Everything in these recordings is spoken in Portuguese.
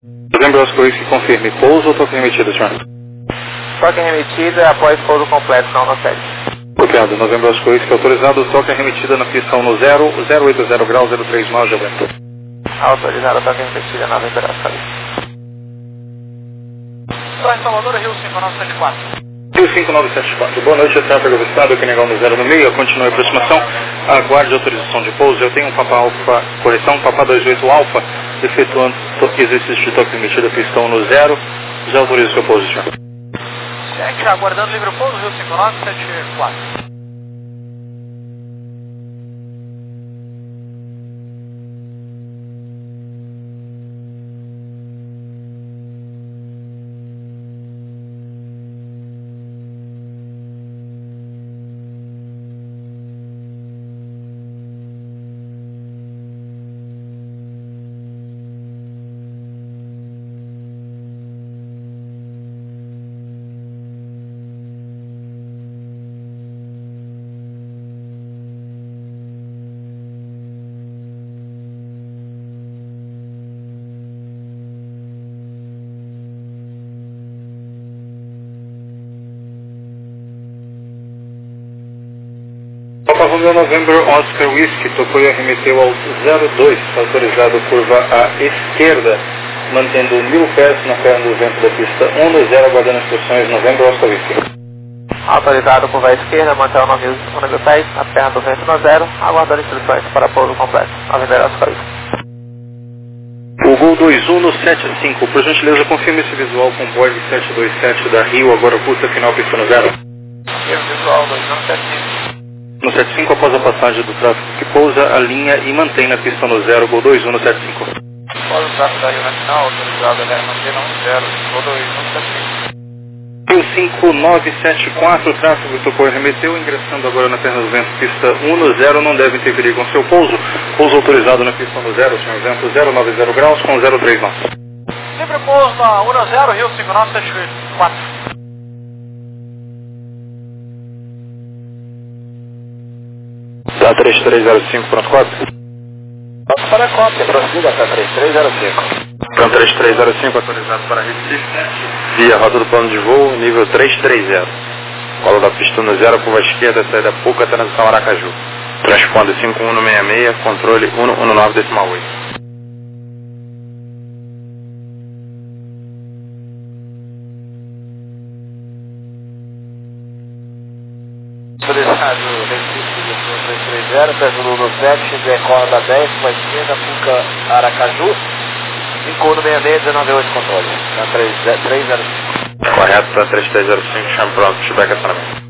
Novembro Oscar Whisky, confirme. Pouso ou toque remetido, senhor? Toque remetida após pouso completo, não no 7. Copiado. Novembro Oscar Whisky, autorizado. Toque remetida na pista 1 no 080 graus 03 nós já aguentou. Autorizado, toque remetida, Novembro Oscar Whisky. Salvador, Rio 5974. Rio 5974. Boa noite, tráfego avistado, aqui negão no 0 no meio, continue a aproximação, aguarde autorização de pouso. Eu tenho um Papa Alfa, correção, Papa 28 Alfa, efetuando exercício de toque permitido, pistão no 0, já autoriza o seu pouso, senhor. Cheque, aguardando livre pouso, Rio 5974. Papa Romeo November Oscar Whisky, tocou e arremeteu ao 02, autorizado curva à esquerda, mantendo 1000 pés na perna do vento da pista 1 no 0, aguardando instruções November Oscar Whisky. Autorizado curva à esquerda, manter o 1000 pés na perna do vento no 0, aguardando instruções para pouso completo, Novembro Oscar Whisky. O Gol 21 no 75, por gentileza confirme esse visual com Boeing 727 da Rio, agora curta final pista no 0. Visual 2175. No 75, após a passagem do tráfego que pousa, alinha e mantém na pista no 0, Gol 21 no 75. Após o tráfego da Rio na final, autorizado a manter no 0, Gol 21 no 75. Rio 5974, o tráfego tocou e remeteu, ingressando agora na perna do vento, pista 1 no 0, não deve interferir com seu pouso. Pouso autorizado na pista no 0, senhor vento 090 graus com 03 nós. Livre pouso na 10, Rio 5974. Tá 3305, pronto 4. Para a cópia, prossiga para 3305. Pronto 3305, autorizado para Recife, via rota do plano de voo, nível 330. Cola da pista no 0, curva esquerda, saída Puca, transição Aracaju. Transponder 5166, controle 119,8. Autorizado Recife 330, perto do 7, decola da 10, com a esquerda, Puca, Aracaju, 5166, 198 controle, na 305. Correto, para 3305, chame pronto, feedback acionamento.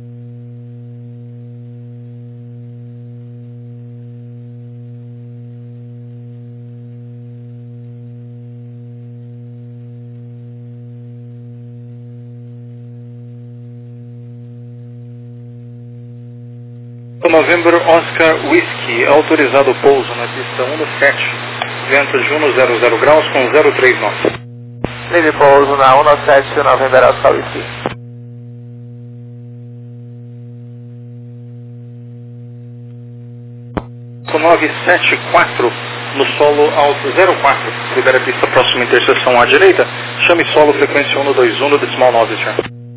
November Oscar Whisky, autorizado pouso na pista 1 no 7, vento de 1 no 00 graus com 03 nós. Livre pouso na 197, November Oscar Whisky. 974 no solo alto 04, libera a pista próxima interseção à direita, chame solo frequência 1 no 21 no decimal 9, senhor.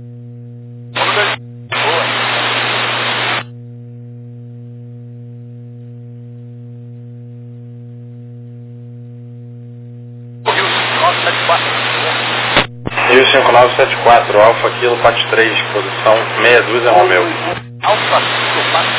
Rio 5974, Alfa Kilo, parte 3, posição 62 é Romeu. Alfa Kilo, parte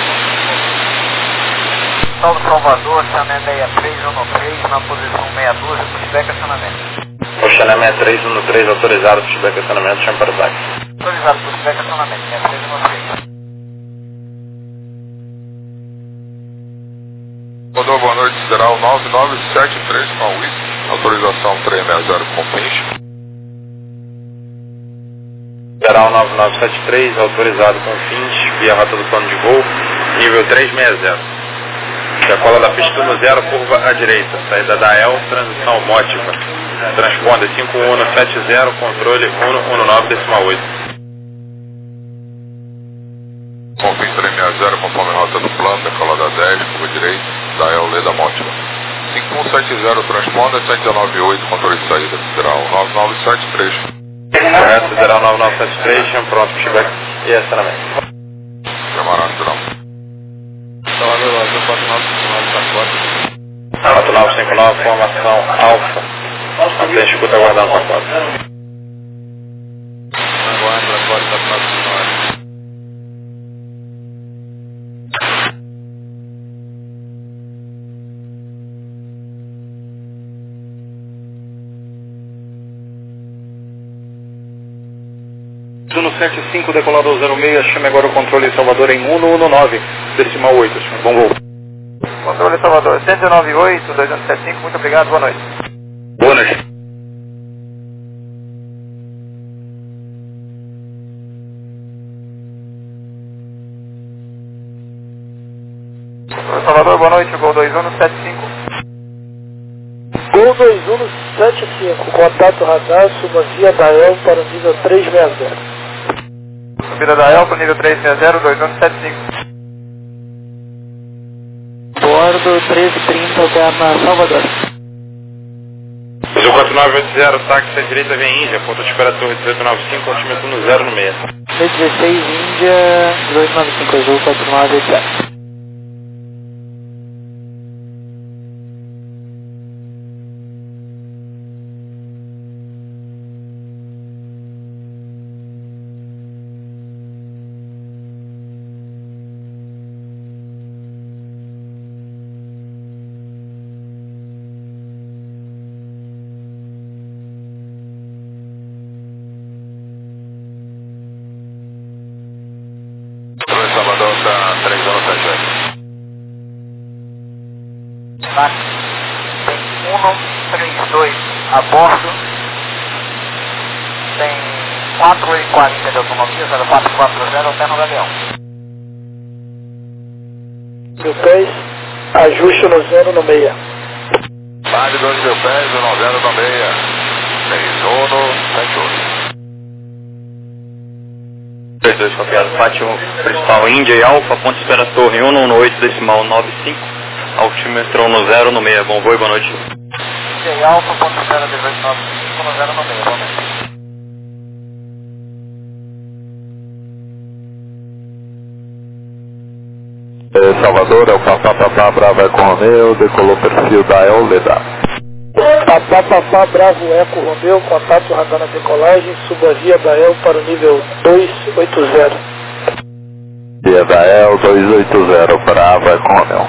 3. Paulo Salvador, Chané 6313, na posição 62, pushback acionamento. O Chané 6313, autorizado pushback acionamento, chame para o táxi. Autorizado pushback acionamento, 6313. Rodou, boa noite, Sideral 9973 com a Whisky, autorização 360 com pinch. Sideral 9973, autorizado com fins, via rota do plano de voo, nível 360. Decola da pista no 0, curva à direita, saída da EL, transição mótica. Transponder 5170, controle 119,8. Confim 360, conforme rota do plano, decola da 10, curva direita, da EL Leda Mótica. 5170 transponder, 119.8, motor de saída, federal 9973. Correto, federal 9973, pronto, feedback e acionamento. Camarada, federal. Salvador, 4959, 4959, formação alfa. Mantém escuta aguardando o pacote. Aguardo, transporte 4959. Juno 75, decolador 06, chame agora o controle Salvador em 119, decimal 8, bom voo. Controle Salvador, 198, 2175, muito obrigado, boa noite. Boa noite. Controle Salvador, boa noite, Gol 2175. Gol 2175, contato radar, suba via Dael para o nível 360. Subida da El para o nível 360, 2175. Bordo 1330, Gama Salvador. Azul 4980, táxi à direita vem Índia, ponto de espera torre 1895, altímetro no 0 no meio. B16 Índia 1895, Azul 4980. Salvador está 3 anos 78. Tá. Tem 132 a bordo. Tem 4,40 de autonomia, 0440, alterno da Leão. Mil pés, ajuste no 0 no meia. Base 2 mil pés, 90 na meia. 6178. 32 copiado, Fátima, principal Índia e Alfa, ponto de espera torre 118, decimal 95, altímetro no 0 no meio, bom voo e boa noite. Índia e Alfa, ponto de espera 1895 no 0 no meio, boa noite. Salvador, é o Papapá Bravo Eco Romeo, decolou perfil da El Leda. Papapá Bravo Eco Romeu, contato radar na decolagem, suba via Dael para o nível 280. Via da El 280, Bravo Eco Romeo.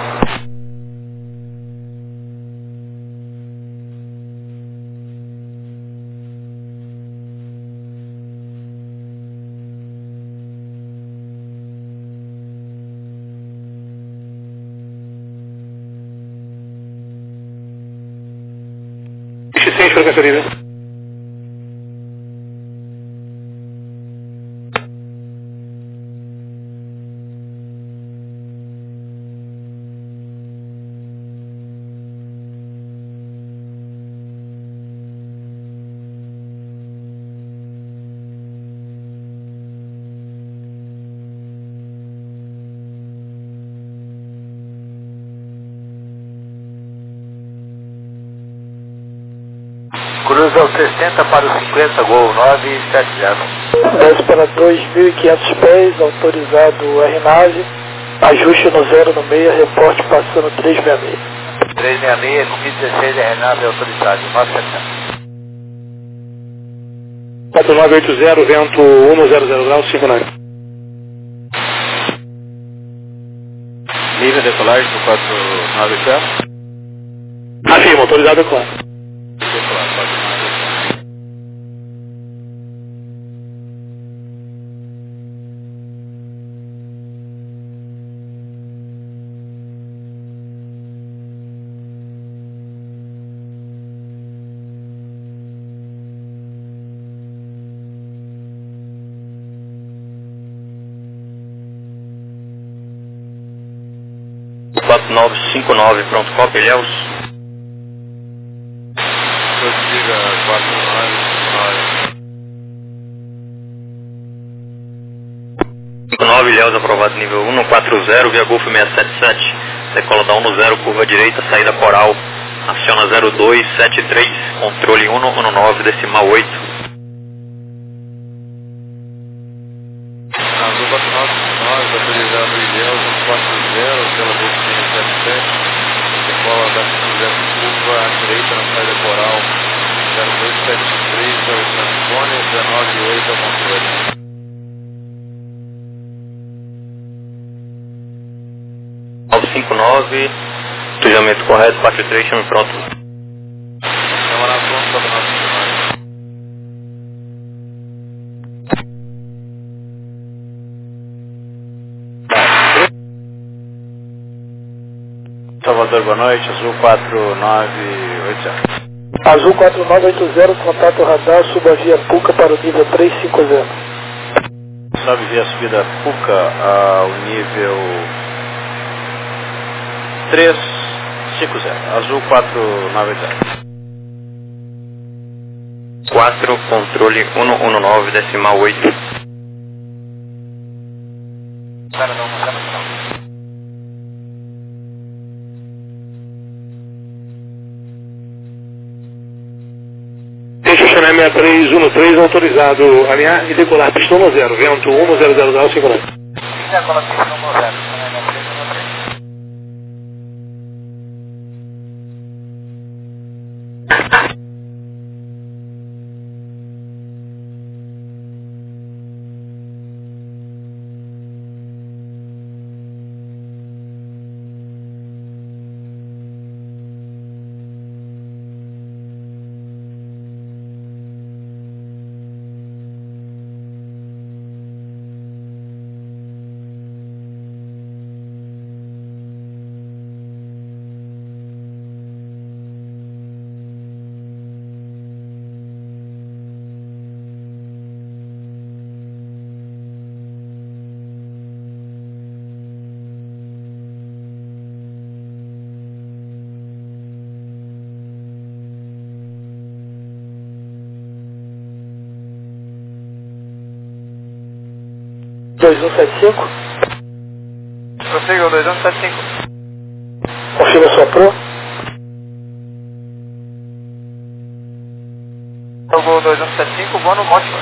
X6, frequência livre. Cruza o 60 para o 50, Gol 970. Desce para 2.500 pés, autorizado R-Nave, ajuste no 0 no meia, reporte passando 366. 366, com 16 RNAV autorizado, 970. 4980, vento 100 graus, 59. Nível de decolagem do 490. Afirma, autorizado, é claro. Decolagem 490. O 4959, pronto, cópia, Ilhéus. Prossiga 59, Ilhéus aprovado nível 140, via Golf 677, decola da 10, curva direita, saída Coral, Aciona 0273, controle 119, decimal 8. Azul 4959, autorizado Ilhéus 140, pela Golfinha 77, decola da São curva à direita na saída coral 0273 ao San Antônio, 198 ao controle. 959, cruzamento correto, 43, chame pronto. Chama na ponta do nosso final. Salvador, boa noite, Azul 4980. Azul 4980, contato radar, suba via Puca para o nível 350. Sobe via subida Puca ao nível 350, Azul 4980. 4, controle 119, decimal 8. Cara, não. Deixa o Chanel 6313 autorizado alinhar e decolar pistão no 0, vento 1000 grau, segurança. Decola pistão no 0, Chanel 6313. Prossiga o 2175. Confirma sua pro. Jogou 2175, vou no Motiva.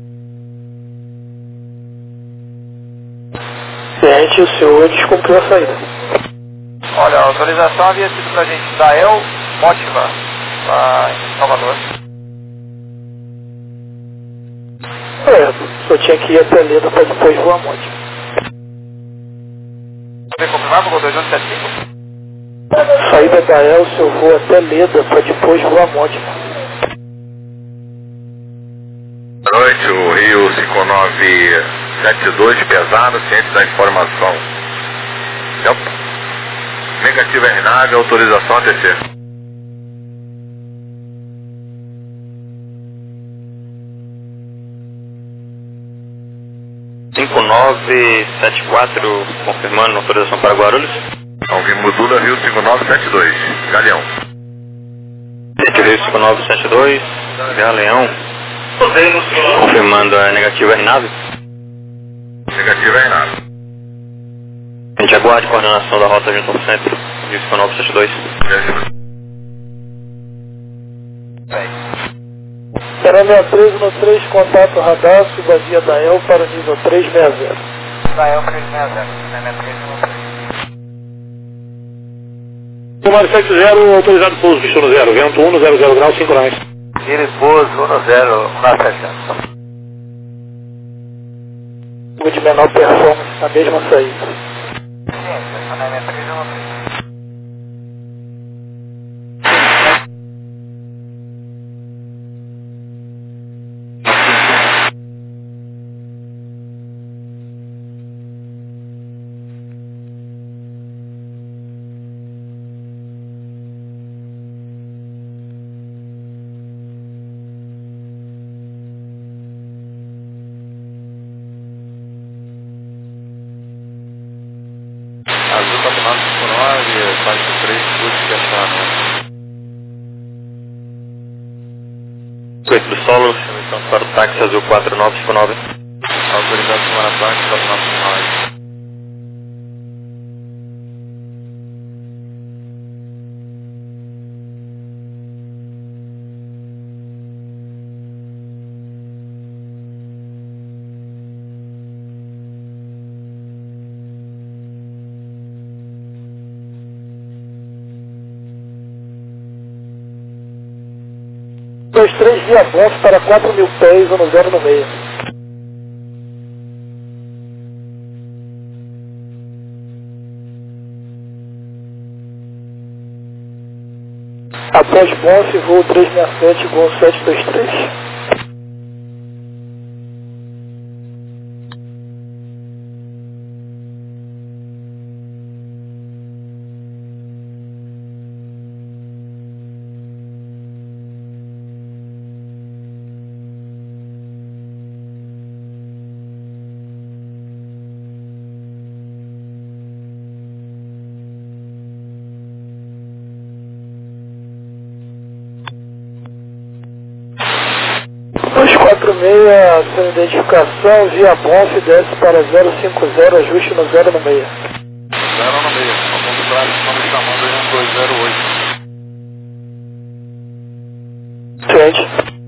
Ciente, o senhor descumpriu a saída. Olha, a autorização havia sido pra gente da El Motiva, lá em Salvador. Só tinha que ir até Leda para depois voar Monte. Você confirmar, jogou 2175? Saída da El, seu voo até Leda para depois voar Monte. Boa noite, o Rio 5972, pesado, ciente da informação. Negativa RNAV, autorização ATC. 5974, confirmando autorização para Guarulhos. Alvin Modula, Rio 5972, Galeão. Rio 5972, Galeão. Confirmando a negativa RNAV. Negativa RNAV. A gente aguarde coordenação da rota junto ao centro, Rio 5972. Serena 13 no 3, contato radar, suba via da El para o nível 360. Da El 360, Serena 13 no 3. Tomar 70, autorizado pouso, pistão no 0, vento 100 grau, 5 nós. Iris pouso 10, na 60. Voo de menor performance na mesma saída. Sim, Serena 13 no 3. Azul 4959, faixa 3, curso fechado. Coito do solo, então para o táxi azul 4959. Autorizado para táxi 4959. 723 via Bonf para 4.000 pés, 10 no meio. Após Bonf, voo 367, Gol 723. Sem identificação, via Bonf, desce para 050, ajuste no 0 no meio. 0 no meio, vamos para estamos chamando aí 1208. Frente.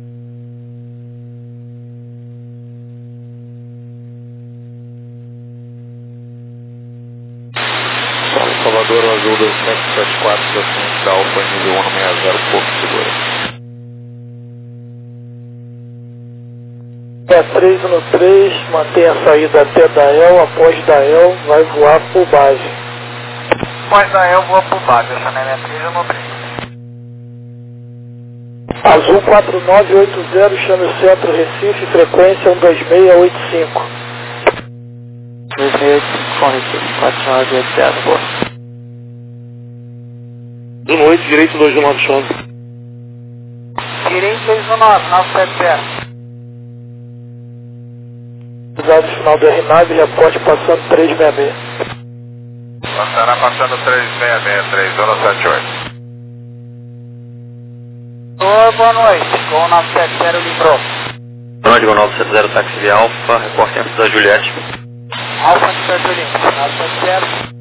Salvador Azul 2774, da frente da Alfa nível 160, Porto Seguro. 313, mantém a saída até Dael, após Dael, vai voar por base. Após Dael, voa por base, essa não é 313. Azul 4980, chame o centro Recife, frequência 12685. 2685 com Recife, 4980, boa. 18, direito 219, chame. Direito 219, 970. Usado final do RNAV, reporte passando 366. Passará passando 366, 3078. Oi, boa noite, Gol 970 livrou. Boa noite, Gol 970, táxi via Alfa, reporte antes da Juliette. Alfa antes da Juliette, 970.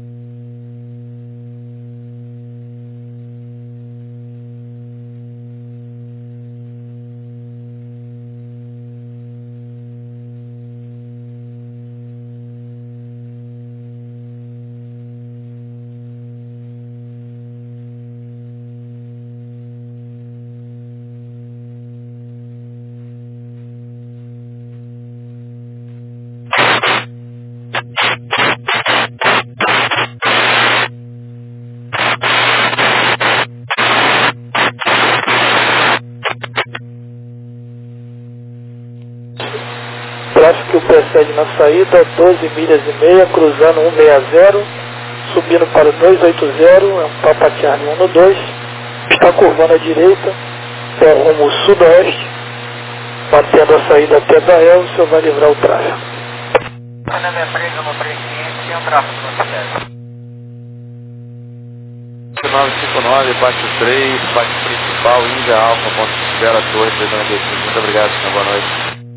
Tráfego que o precede na saída, 12 milhas e meia, cruzando 160, subindo para 280, é um Papa Charlie 112, está curvando à direita, é rumo sudoeste, batendo a saída até Dael, o senhor vai livrar o tráfego. Ana minha presa no 300, tem um tráfego no Cidade. 959, bate 3, bate principal, Índia Alfa, ponto Bela Torre, 395. Muito obrigado, senhor. Boa noite.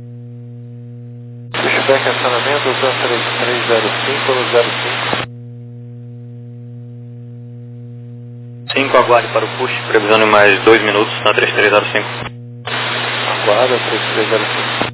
Pushback acionamento, 3305 no 05. 5, aguarde para o push, previsão de mais 2 minutos na 3305. Aguarda, 3305.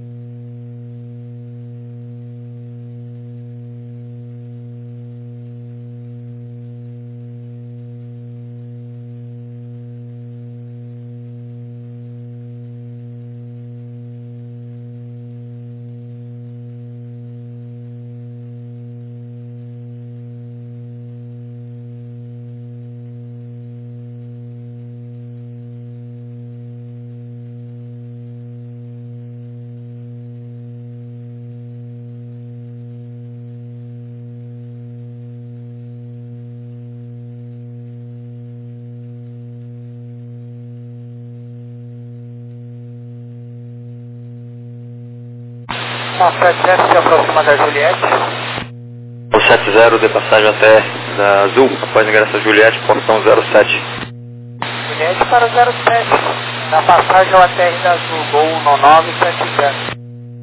O 70 se aproxima da Juliette. O 70 de passagem até da Azul, após ingresso da Juliette, portão 07. Juliette para 07. Na passagem ao ATR da Azul, Gol 1970.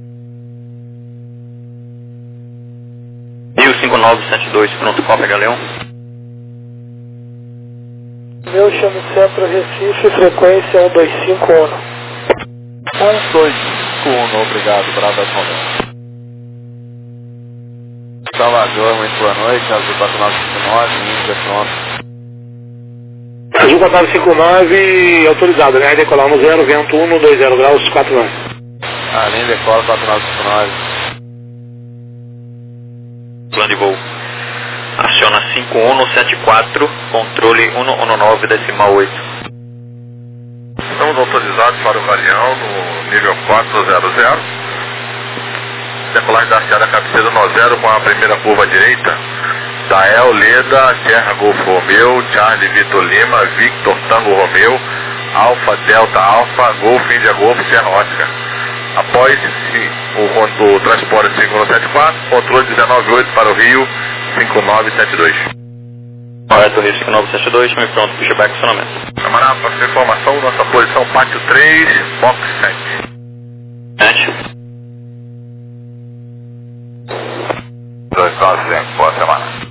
105972, pronto, cópia, Galeão. Meu chame centro Recife, frequência 125 121, obrigado, Brava Comando. Salvador, muito boa noite, Azul 4959, Índia, pronto. Azul 4959, autorizado, né? Decolar no 0, vento 1, 20 graus, 49. A linha decola 4959. Plano de voo. Aciona 5174, controle 119,8. Estamos autorizados para o Galeão no nível 400. Decolagem da Sierra cabeceira no 0 com a primeira curva à direita. Dael, Leda, Sierra Golfo Romeu, Charlie Vitor Lima, Victor Tango Romeu, Alfa Delta Alfa, Golfo Índia Golfo, Sierra Oscar. Após o transporte 5174, controle 198 para o Rio 5972. Correto, Rio 5972, me pronto, pushback, acionamento. Camarada, para sua informação, nossa posição pátio 3, box 7. 295, boa semana.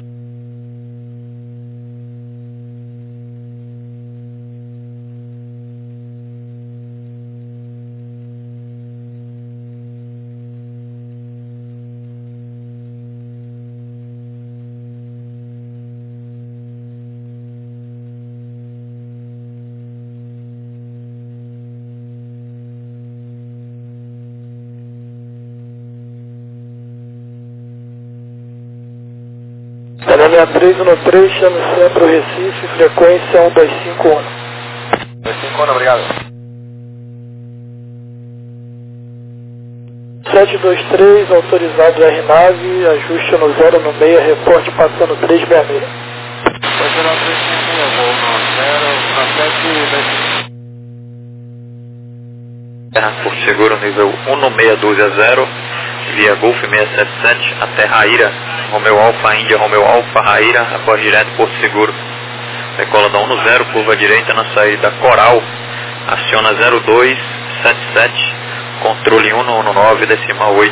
Linha 313, chame Centro Recife, frequência 1251. 251, obrigado. 723, autorizado RNAV, ajuste no 0 no meio, reporte passando 366. Pode gerar 366, voo no 0, na 7, Terra Porto Seguro, nível 11612 via Golf 677 até Raíra, Romeu Alfa, Índia, Romeu Alfa, Raíra, após direto Porto Seguro. Decola da 10, curva direita na saída Coral, aciona 0277, controle 119,8.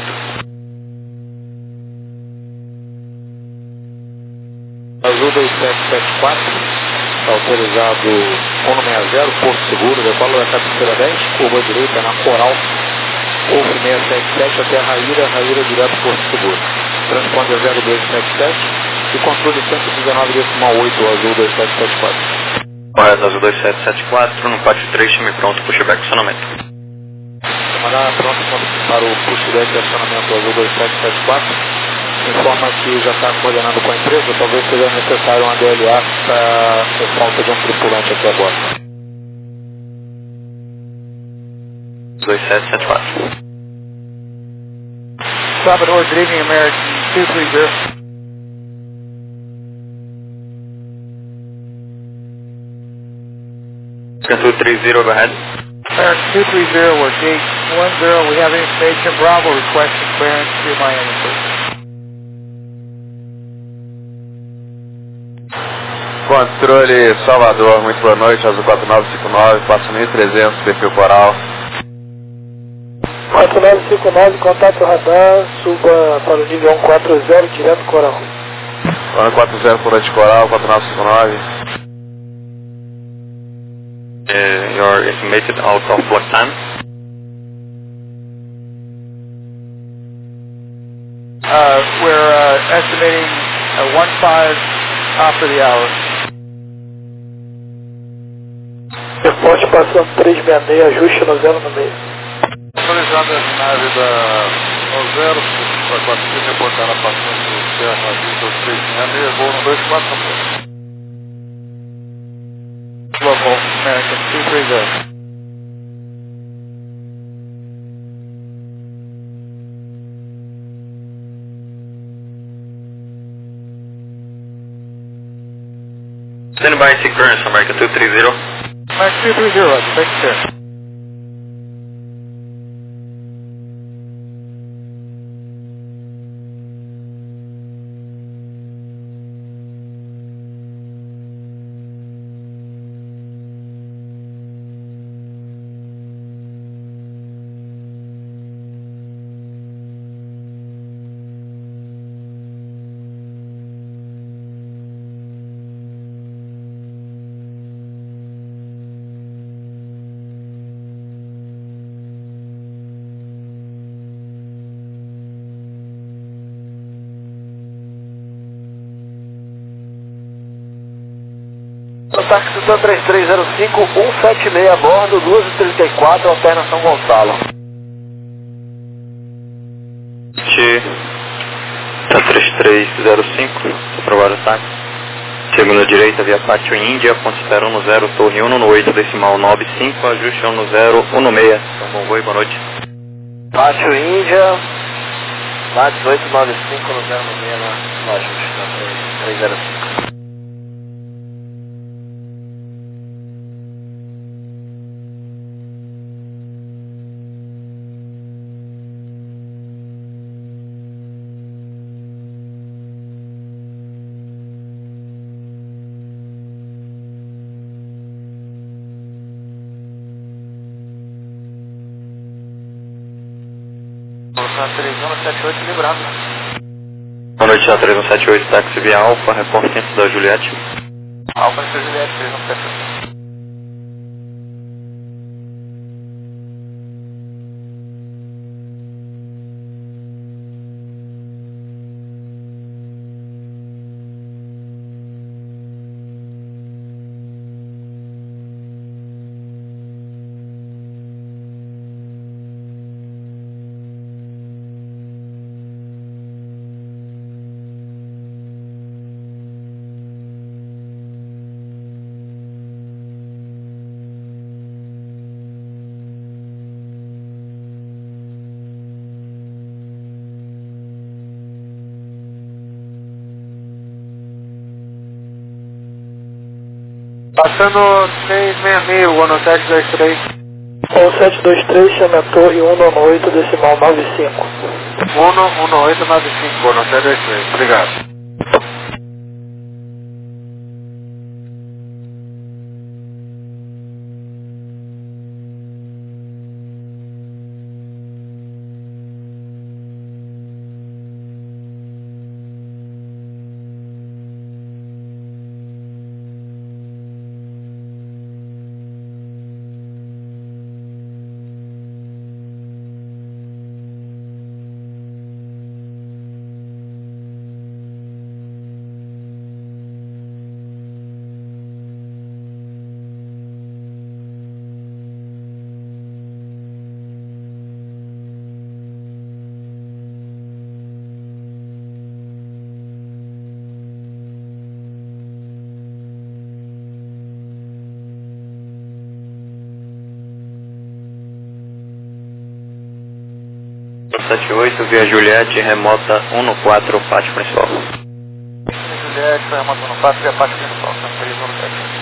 Azul 2774, autorizado 160, Porto Seguro, decola da cabeceira 10, curva direita na Coral, Golf 677 até Raíra, Raíra direto Porto Seguro. Transponder 0277 e controle 119,8, Azul 2774. Correto, Azul 2774, no pátio 3, time pronto, pushback, acionamento. Camarada, pronto para o pushback de acionamento Azul 2774. Informa que já está coordenando com a empresa, talvez seja necessário uma DLA por falta de um tripulante aqui agora. 2774. Salvador, good evening, American 230. Control 30 overhead. American 230, we're gate 10, we have information, Bravo requesting clearance to Miami, please. Controle Salvador, muito boa noite, Azul 4959, passa 1300, perfil Coral. 4959, contato radar, suba para o nível 140, direto Coral. 140, furante Coral, 4959. Your estimated out of block time. We're estimating 15 after the hour. Reporte passando 366, ajuste no 0 no meio. Autorizada a nave da 0, para 4 reportar a passando do Serra Vitor 366, voo no 24. Local, American 230. Stand by, seek clearance, American 230. American 230, take care. táxi Sun 3305, 176 a bordo, 2h34, alternação Gonçalo. Tá 3305, aprovado o táxi. Segunda direita, via Pátio Índia, ponto espera 10, torre 118, decimal 95, ajuste 1016. Então, bom voo e boa noite. Pátio Índia, lá 1895 no 096 no ajuste, tá 305. Na 3178, lembrado. Boa noite, na 3178, táxi via Alfa, repórter centro da Juliette. Alfa da Juliette, 3178. Passando 666, o 1723. 1723, chama a torre 198, decimal 95. 11895, 1723, obrigado. Via Juliette, remota 114, pátio principal. Juliette, remota 114, via pátio principal, São 3178.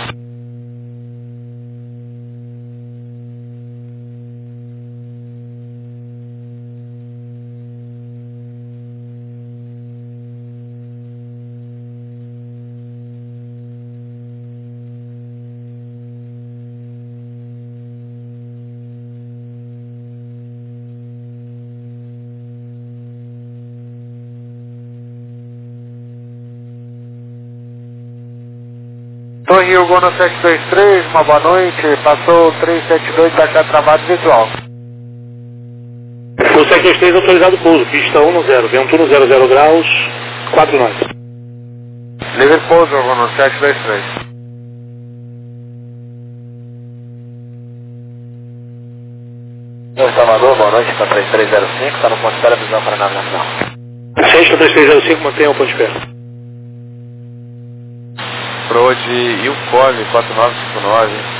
Torre Hugono 723, uma boa noite. Passou 372, taxa travado visual. O 723 autorizado pouso, pista 10, vento 100 graus, 4 nós. Livre pouso, Hugono 723. Salvador, boa noite, está 3305, está no ponto de espera, visão para navegação. 63305, mantenha o ponto de espera. Prod Ilcov 4959.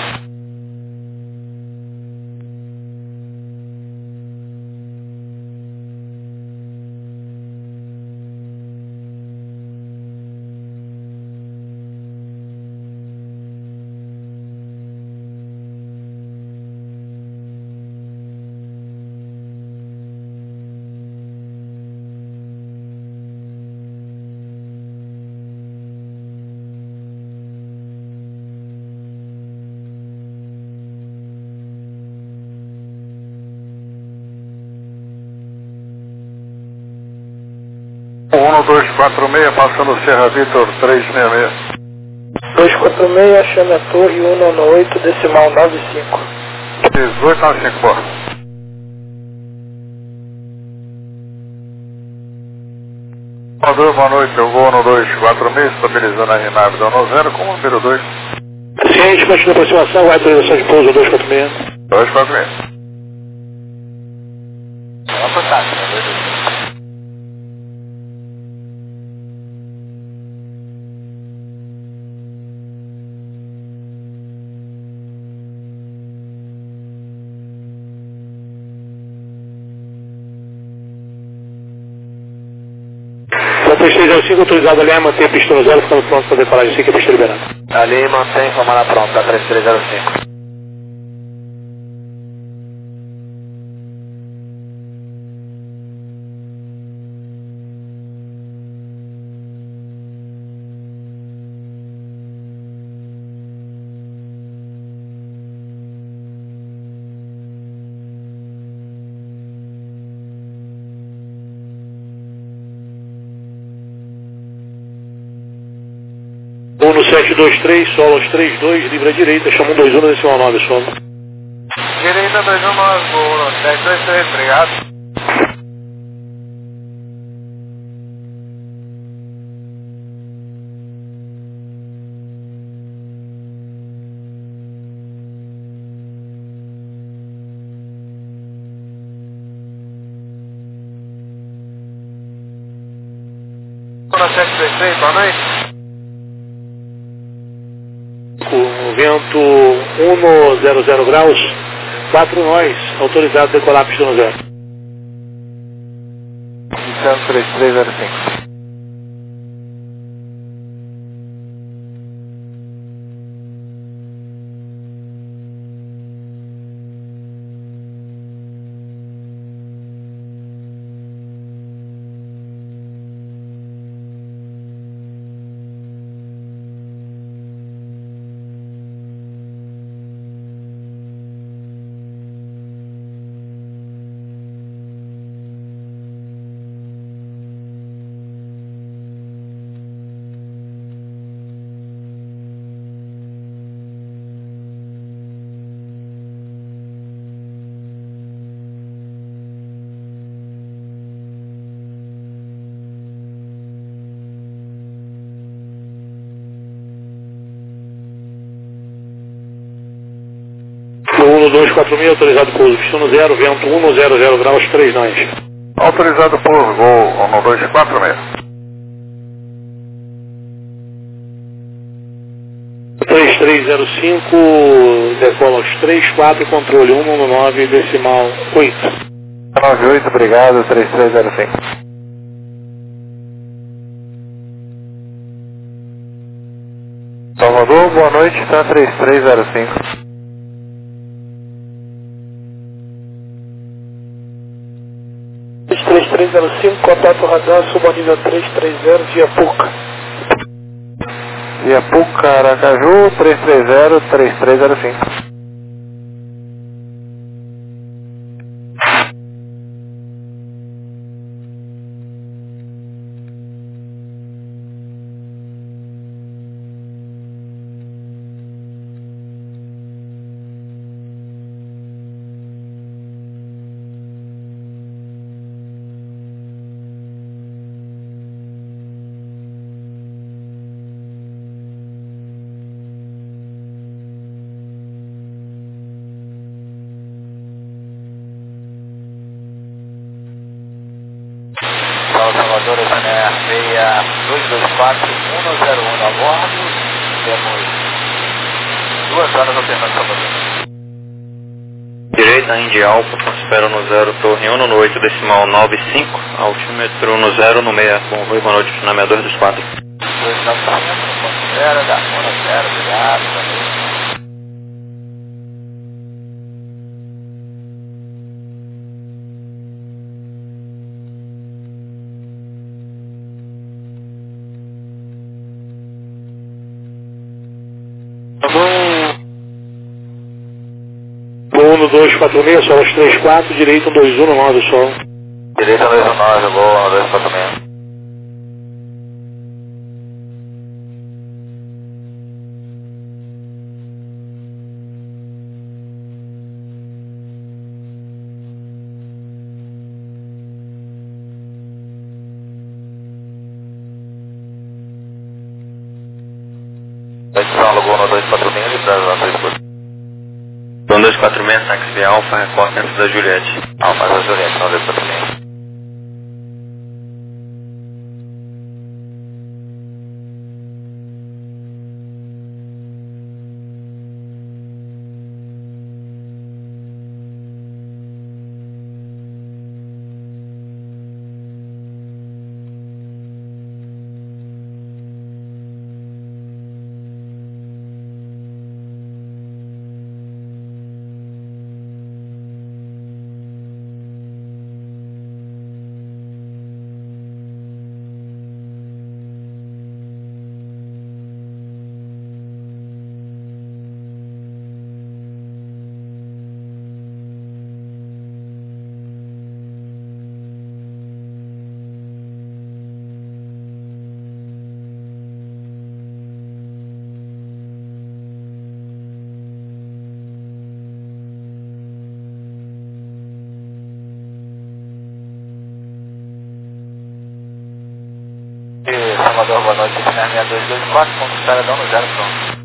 O 1246, passando Serra Vitor 366. 246, chame a torre 198, decimal 95. 1895, boa. Boa noite, eu vou no 246, estabilizando a RNAV da 10 com o número 2. Suficiente, continua a aproximação, vai autorização de pouso 246. 246. Então, 3305, autorizado ali a manter a pista no zero, ficando pronto para decolagem assim que a pista liberada. Ali mantém, comanda pronta, 3305. No 723, solo aos 32, livre à direita, chama 121 decimal 9, solo. Direita 219, gol, 723, obrigado. Na 723, boa noite. O vento 100 graus, 4 nós, autorizado a decolar a pista no zero. Então, 3305. O 1246, autorizado pouso, pista no zero, vento 100 graus, 3 nós. Autorizado pouso, gol 1246. 3305, decola aos 34, controle 119, decimal 8. 98, obrigado, 3305. Salvador, boa noite, está 3305. Este 3305, contato radar, subanível 330, via PUC. Via PUC, Aracaju, 330-3305. Salvador, Jané, 6224, 101 a bordo. Temos 2 horas alternando Salvador. Direita, Indy Alfa, prospera no 0, torre 1 no 8, decimal 95, altímetro no 0, no 6, bom voo, boa noite, final 224. 295, considera, da 1-0, obrigado, boa noite. No 246, solo aos 34, direita 219, solo. Direita 219, gol 246. Gol no 246, livrado 246, táxi via Alfa, recorte antes da Juliette. Alfa da Juliette, 246. Salvador, boa noite, Ciner 6224, ponto Estaradão no 0, pronto.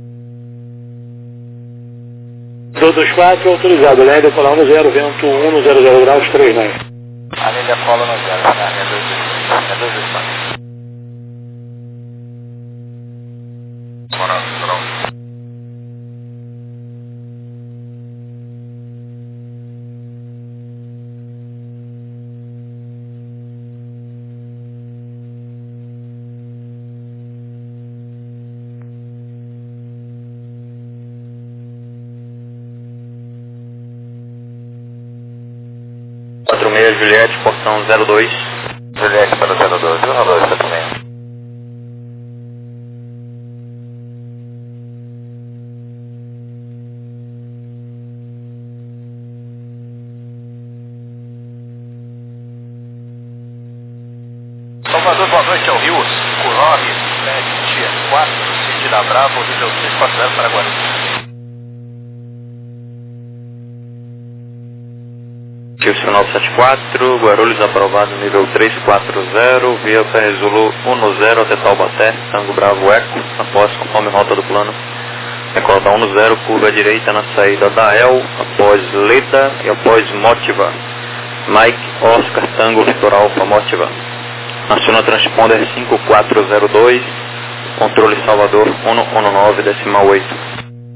224, autorizado, linha decolar no 0, vento 1 no 00 graus, 3, né? A linha decola no 0, Ciner 6224. Juliette, portão 02. Juliette para 02, 0276. Salvador, boa noite, é o Rio 5974, Cid Bravo, nível 340 para Guarulhos. Rio 974, Guarulhos aprovado nível 340, via PR Zulu 10 até Taubaté, Tango Bravo Eco, após conforme rota do plano. Decola da 10, curva à direita na saída da El, após Leda e após Motiva. Mike, Oscar, Tango, Vitor Alfa, Motiva. Aciona transponder 5402, controle Salvador 119, decimal 8.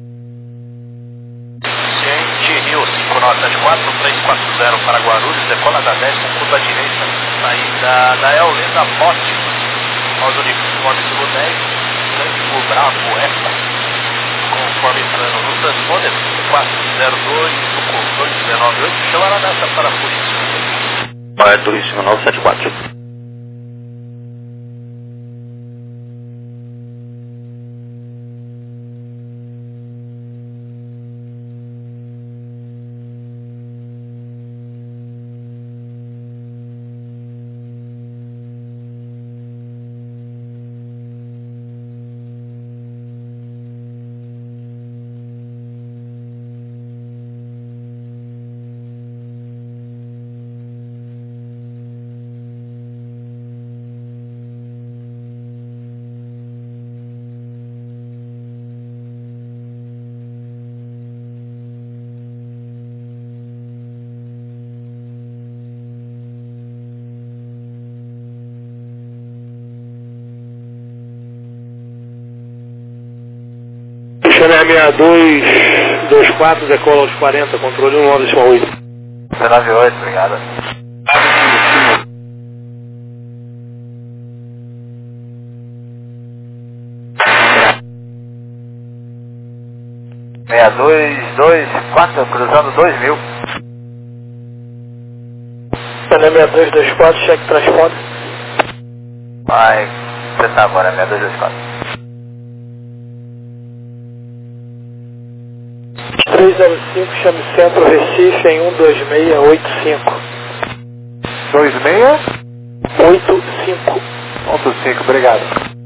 340 para Guarulhos, decola da 10 com curva direita, saída da Eulenda Mote, aos uniformes do 10, Tango Bravo Eco, conforme plano no transponder 402, o controle 198, chama a data para a polícia. É Turíssimo 974. Ciner 6224, decola aos 40, controle 198. 198, obrigado. Dois, quatro, cruzando 2000. Ciner 6224, cheque transponder. Vai, você tá agora, 6224. 305, chame Centro Recife em 12685. 2685. 85, obrigado.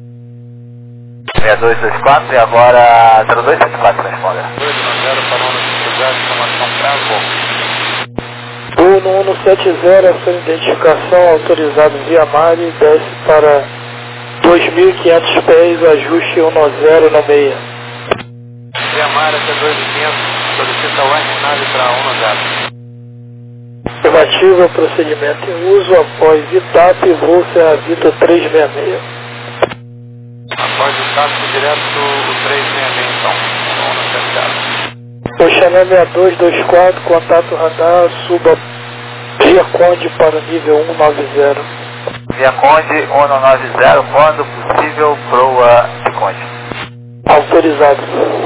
6224 e agora 0274, transponder. 210 para 190, informação Bravo. O no 170, a sua identificação autorizado via Mari, desce para 2.500 pés, ajuste 10 no meia. Via Mara até 2.500, solicita o nave para 1-0. Afirmativa, procedimento em uso após ITAP, voo Serra Vitor 366. Após o táxi direto, o 366 então, no cercado. Oxané 6224, contato radar, suba Via Conde para o nível 190. Via Conde 190, quando possível, proa de Conde. Autorizado.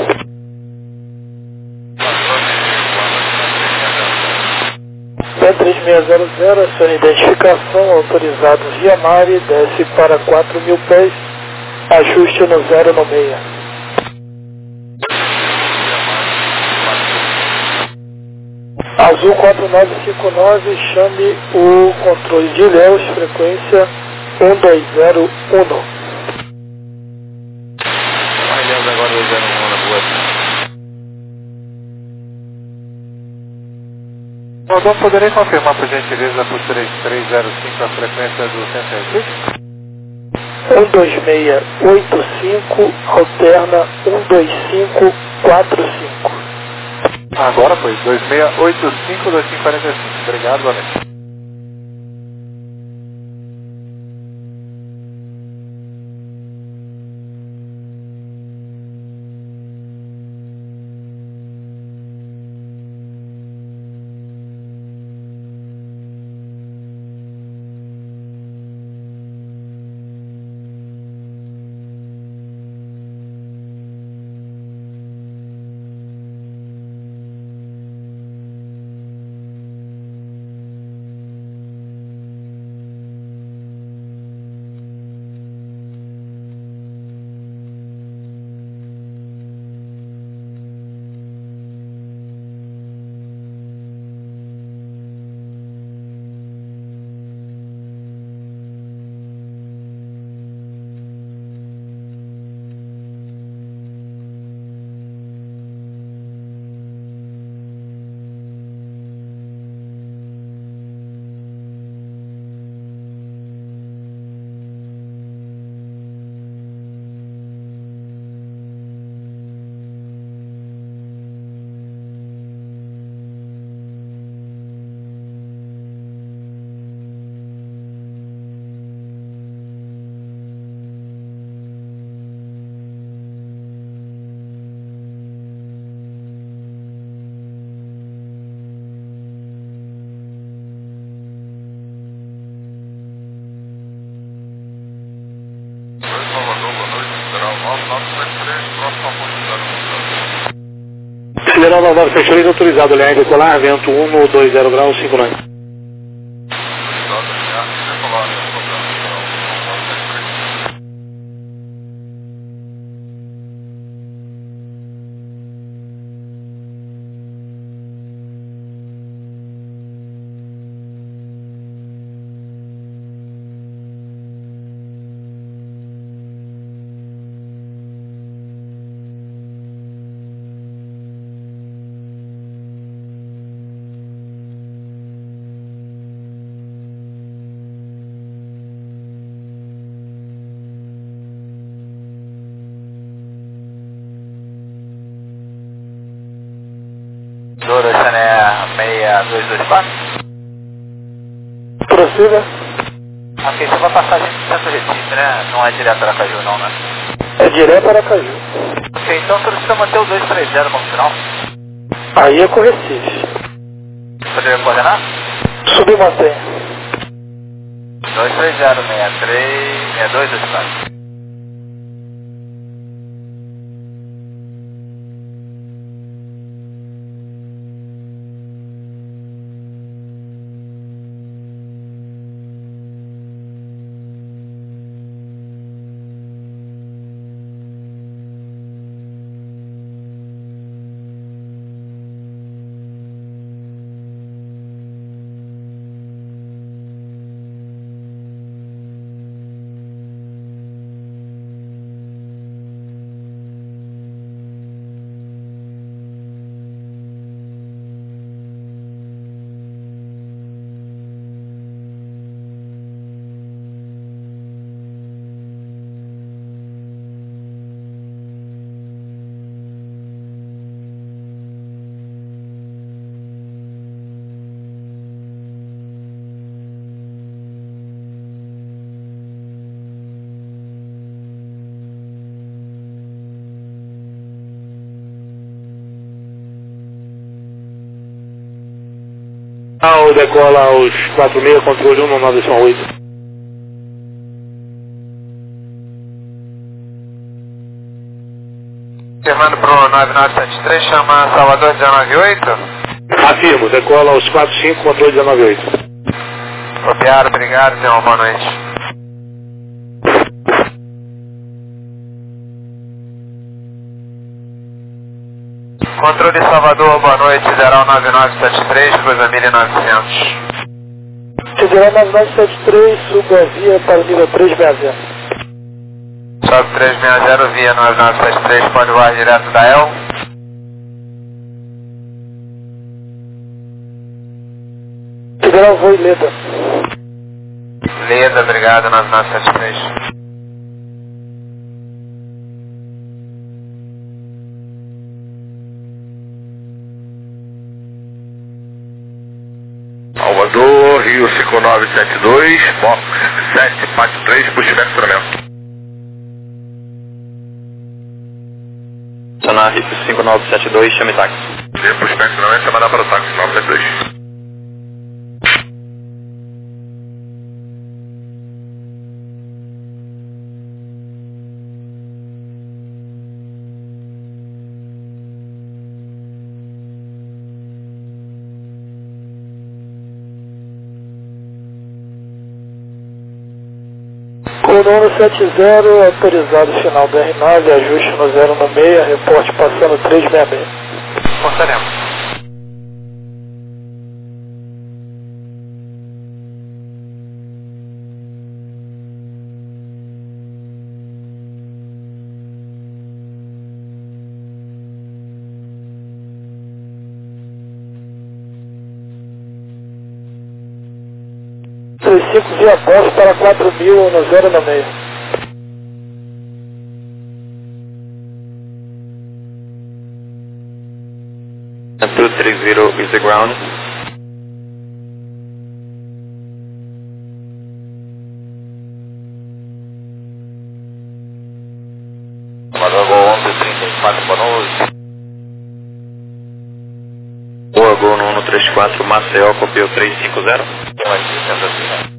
P3600, aciona identificação, autorizado via Mare, desce para 4.000 pés, ajuste no 0 no meia. Azul 4959, chame o controle de Ilhéus, frequência 1201. Ilhéus agora 201 na rua. Rodão, poderei confirmar por gentileza por 3305 a frequência do Centro Equipe? 12685, alterna 12545. Agora foi, 2685-2545. Obrigado, boa noite. Federal 9973 autorizado, linha decolar, vento 120 graus 59. Oxané 6224. Prossiga. Ok, você vai passar a gente no centro Recife, né? Não é direto Aracaju não, né? É direto Aracaju. Ok, então solicita manter o 230 como final. Aí é com Recife. Poderia coordenar? Submantém. 230636224. Decola aos 46, controle 119,8. Confirmando pro 9973, chama Salvador 198. Afirmo, decola aos 45, controle 198. Copiado, obrigado, tenha uma boa noite. Controle Salvador, boa noite, Federal 9973, cruza 1900. Federal 9973, suba a via para o nível 360. Sobe 360 via 9973, pode voar direto da EL. Federal voo Leda. Leda, obrigado, 9973. Salvador, Rio 5972, Fox 743, pushback instrumento. Sonar Rio 5972, chame táxi. Pushback instrumento, chamada para o táxi 972. Corono 70, autorizado final do R9, ajuste no 096, reporte passando 366. Passaremos. Via Bosch para 4000 no 096. And 230 is the ground. Salvador, Gol 1134, boa noite. Boa, Gol no 134, Maceió, copiou 350. Tem mais licença assim,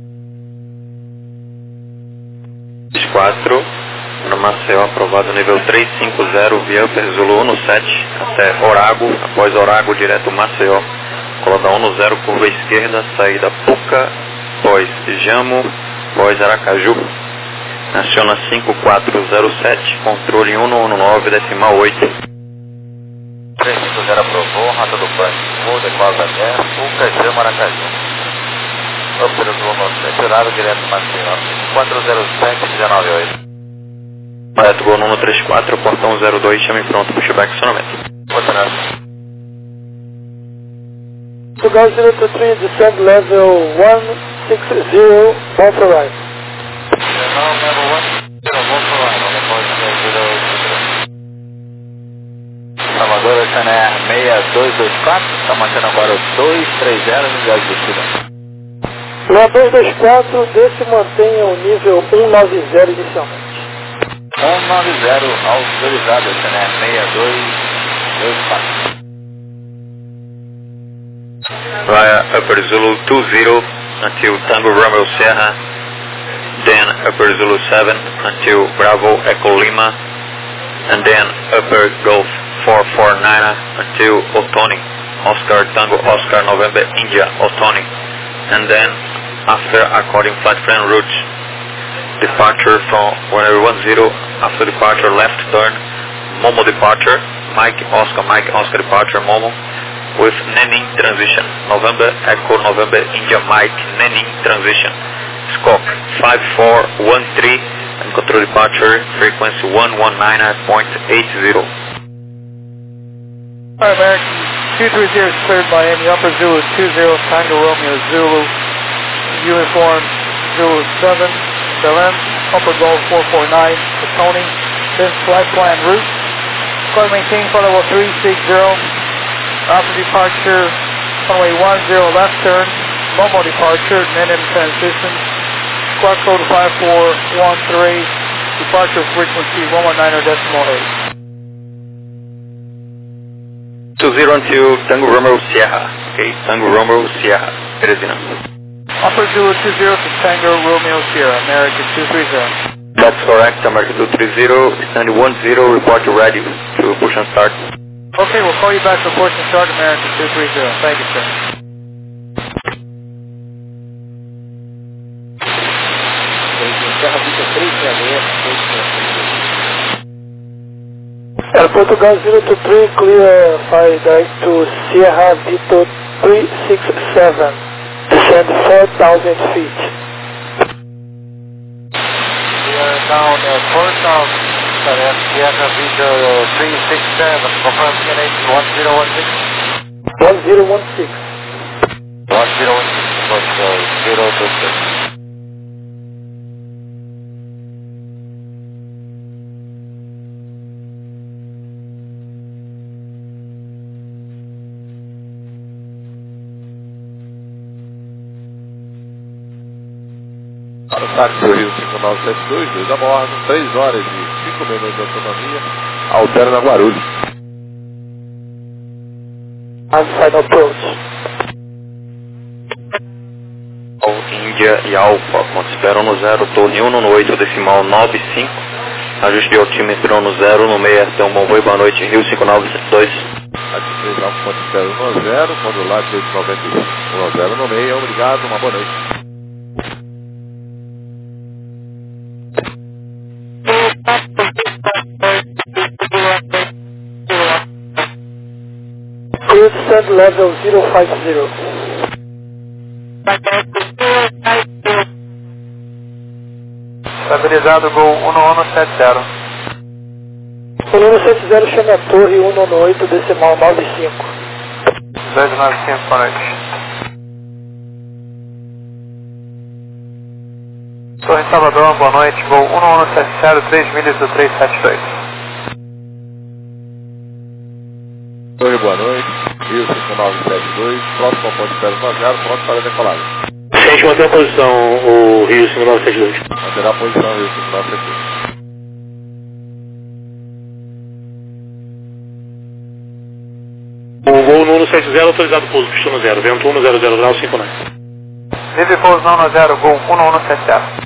4, no Maceió, aprovado nível 350, via Upper Zulu 17, até Orago, após Orago, direto Maceió, colada 10, curva esquerda, saída Puca, pós Jamo, pós Aracaju, aciona 5407, controle 119, decimal 8. 350 aprovou, rota do banco, voo decola da terra, Puca, Jamo, Aracaju. Upper Zulu censurado, direto Maceió, 407-198. Correto, Gol 134, portão 02, chame pronto, pushback acionamento. Portanto, Portugal 023, descend level 160, authorized. não, level 1, vou falar, não pode ser 083. Salvador, SNR 6224, está mantendo agora o 230 no viagem do Sul. Lá 224, desse mantenha o nível 190 inicialmente. 190, autorizado, SNR 6224. Via Upper Zulu 20 until Tango Romeo Sierra, then Upper Zulu 7 until Bravo Echo Lima, and then Upper Gulf 449 until Otoni, Oscar Tango Oscar November India Otoni, and then after according flight plan route, departure from 1010, after departure left turn, Momo departure, Mike Oscar departure Momo, with Nenin transition, November Echo November India Mike Nenin transition, Skok 5413 and control departure frequency 119.80. Alright, American 230 is cleared Miami, Upper Zulu 20, Tango Romeo Zulu, Uniform Zulu 7, Belen, Upper Golf 449, Tony, then flight plan route. Going to maintain flight level 360. After departure, runway 10 left turn, Momo departure, Nenin transition, squawk code 5413, departure frequency 119.8. 20 until Tango Romeo Sierra. Ok, Tango Romeo Sierra, Teresina. Upper Zulu 20 to Tango Romeo Sierra, American 230. That's correct, American 230, stand 10, report to ready to push and start. Okay, we'll call you back for push and start, American 230. Thank you, sir. Portugal 023, clear fire direct to Sierra Vito 367, descend 4,000 feet. We are down 4,000, Sierra Vito 367, confirm PNH 1016. 1016. 1016, but 026. Para o táxi do Rio 5972, 2 a bordo, 3 horas e 5 minutos de autonomia, altera na Guarulhos. And final approach. Índia e Alfa, ponto espera no 0, torre 1 no 8, decimal 95, ajuste de altímetro no 0, no meio, então bom voo, boa noite, Rio 5972. Rádio 3 Alfa, ponto espera no 0, modulado 895, no 0 no meio, obrigado, uma boa noite. Clear descent level 050. Estabilizado Gol 1170. 1170, chame a torre 198, decimal 95. 295, boa noite. Torre Salvador, boa noite, Gol 1170, 3 milhas do 372. Torre, boa noite, Rio 5972, próximo ao ponto espera no 0, pronto para decolagem. Gente, mantém a posição, o Rio 5972. Manterá a posição, Rio 5972. O voo no 170 autorizado pouso, pistão 0, vento 100 graus 59. Livre pouso 90, Gol 1170.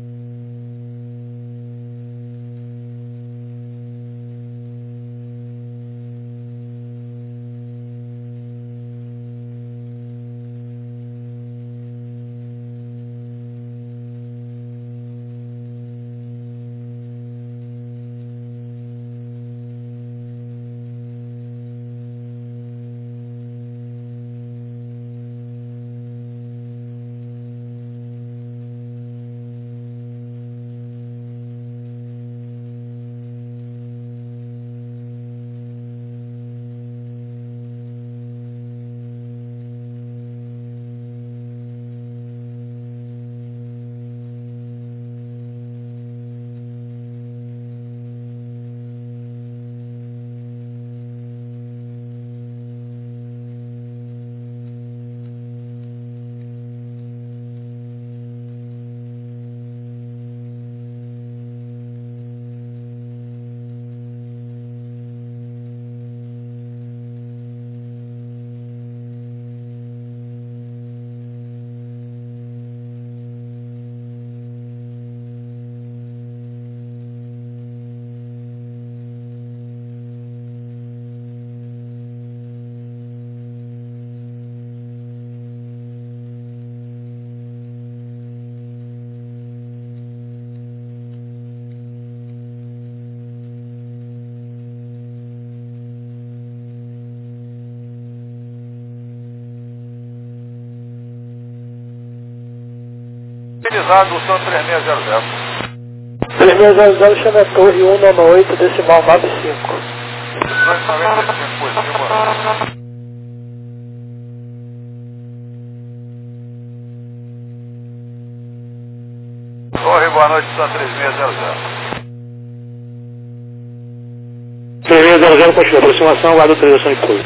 Utilizado o som 3600. 3600, chame a torre 198, decimal 95. 295, positivo. Torre, boa noite, som 3600. 3600, continua aproximação, guarda autorização de pouso.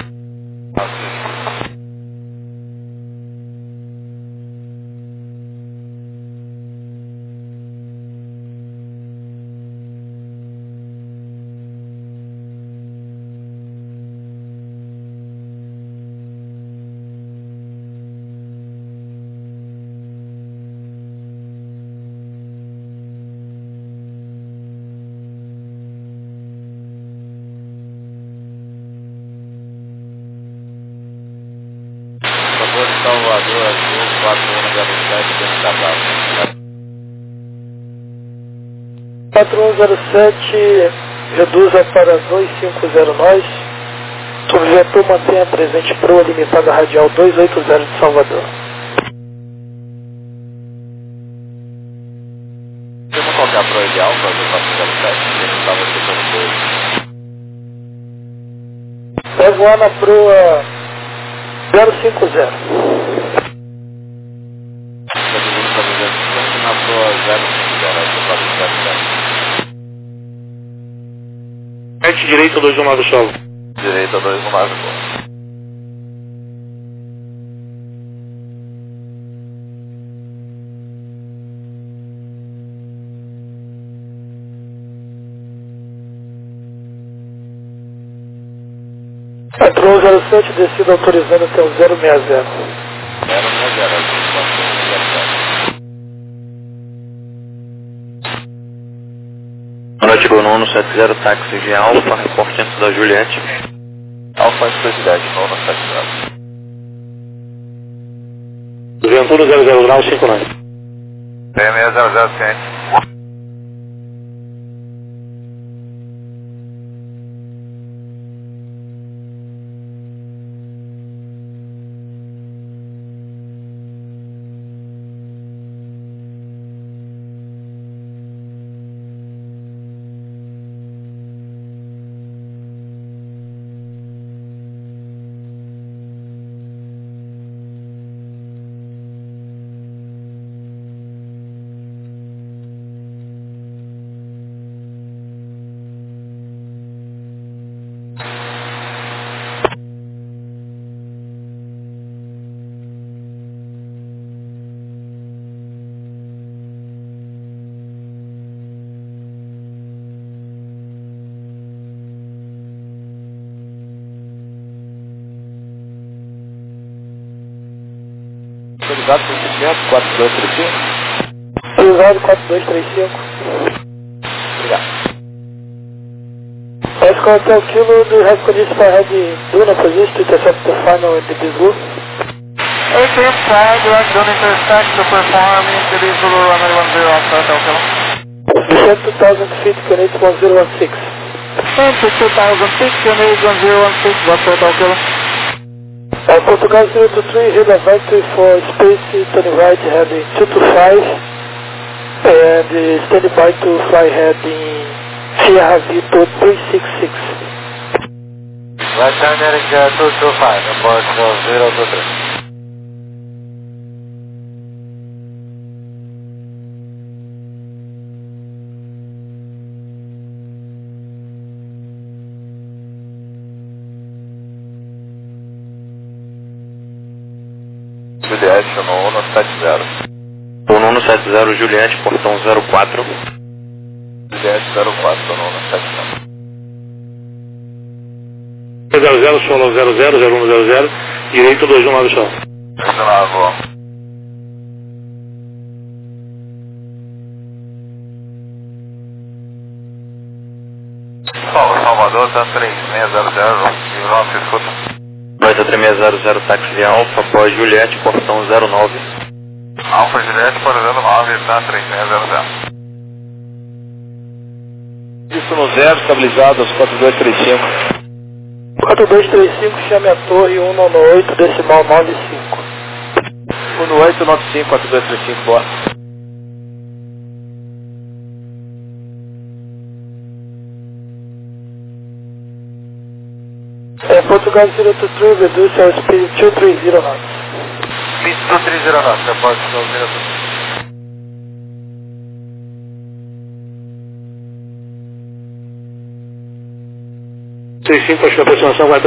Salvador Azul 4107 dentro da base. 4107 reduza para 250 nós. Subvetor mantenha presente proa limitada radial 280 de Salvador. Temos qualquer proa ideal para o 407, que ele estava chegando 2. Vai voar na proa 050. Na proa 050, Norte direito 219 solo. direita 219, pô. Patrão 07, descida autorizando até o 060. 060, Norte Gol 170, táxi de Alfa, reporte antes da Juliette. Alfa Expressidade, 170. Ventura 00 grau 59. 6600 ciente. Autorizado por 500, 4235. Autorizado 4235. Obrigado. Oscar Hotel Kilo, do you have conditions for head Duna position to intercept the final in the Zulu? ATM flag, direct Duna intersect to perform into the Zulu runway 10 Oscar Hotel Kilo. Descend 2000 feet, Canadian 1016. Into 2000 feet, Canadian 1016, Oscar Hotel Kilo. Portugal 023, head advisory for space, turning right, heading 225, and standing by to fly heading Sierra Vito 366. Right turn heading 225, abort 023. Juliette, 1170. 1170 Juliette, portão 04. Juliette 04, 1170. 00 solo 00 direito 219 solo. 219. Salvador, tá 3600, se escuta. Delta 3600, táxi de Alfa, após Juliette, portão 09. Alfa Juliette, por 09, tá 3600. Isso no 0, estabilizado aos 4235. 4235, chame a torre 198, decimal 95. 1895, 4235, boa. Portugal 023, reduce our speed 230 knots. Speed 230 knots, report Portugal 023. 35, acho que a aproximação vai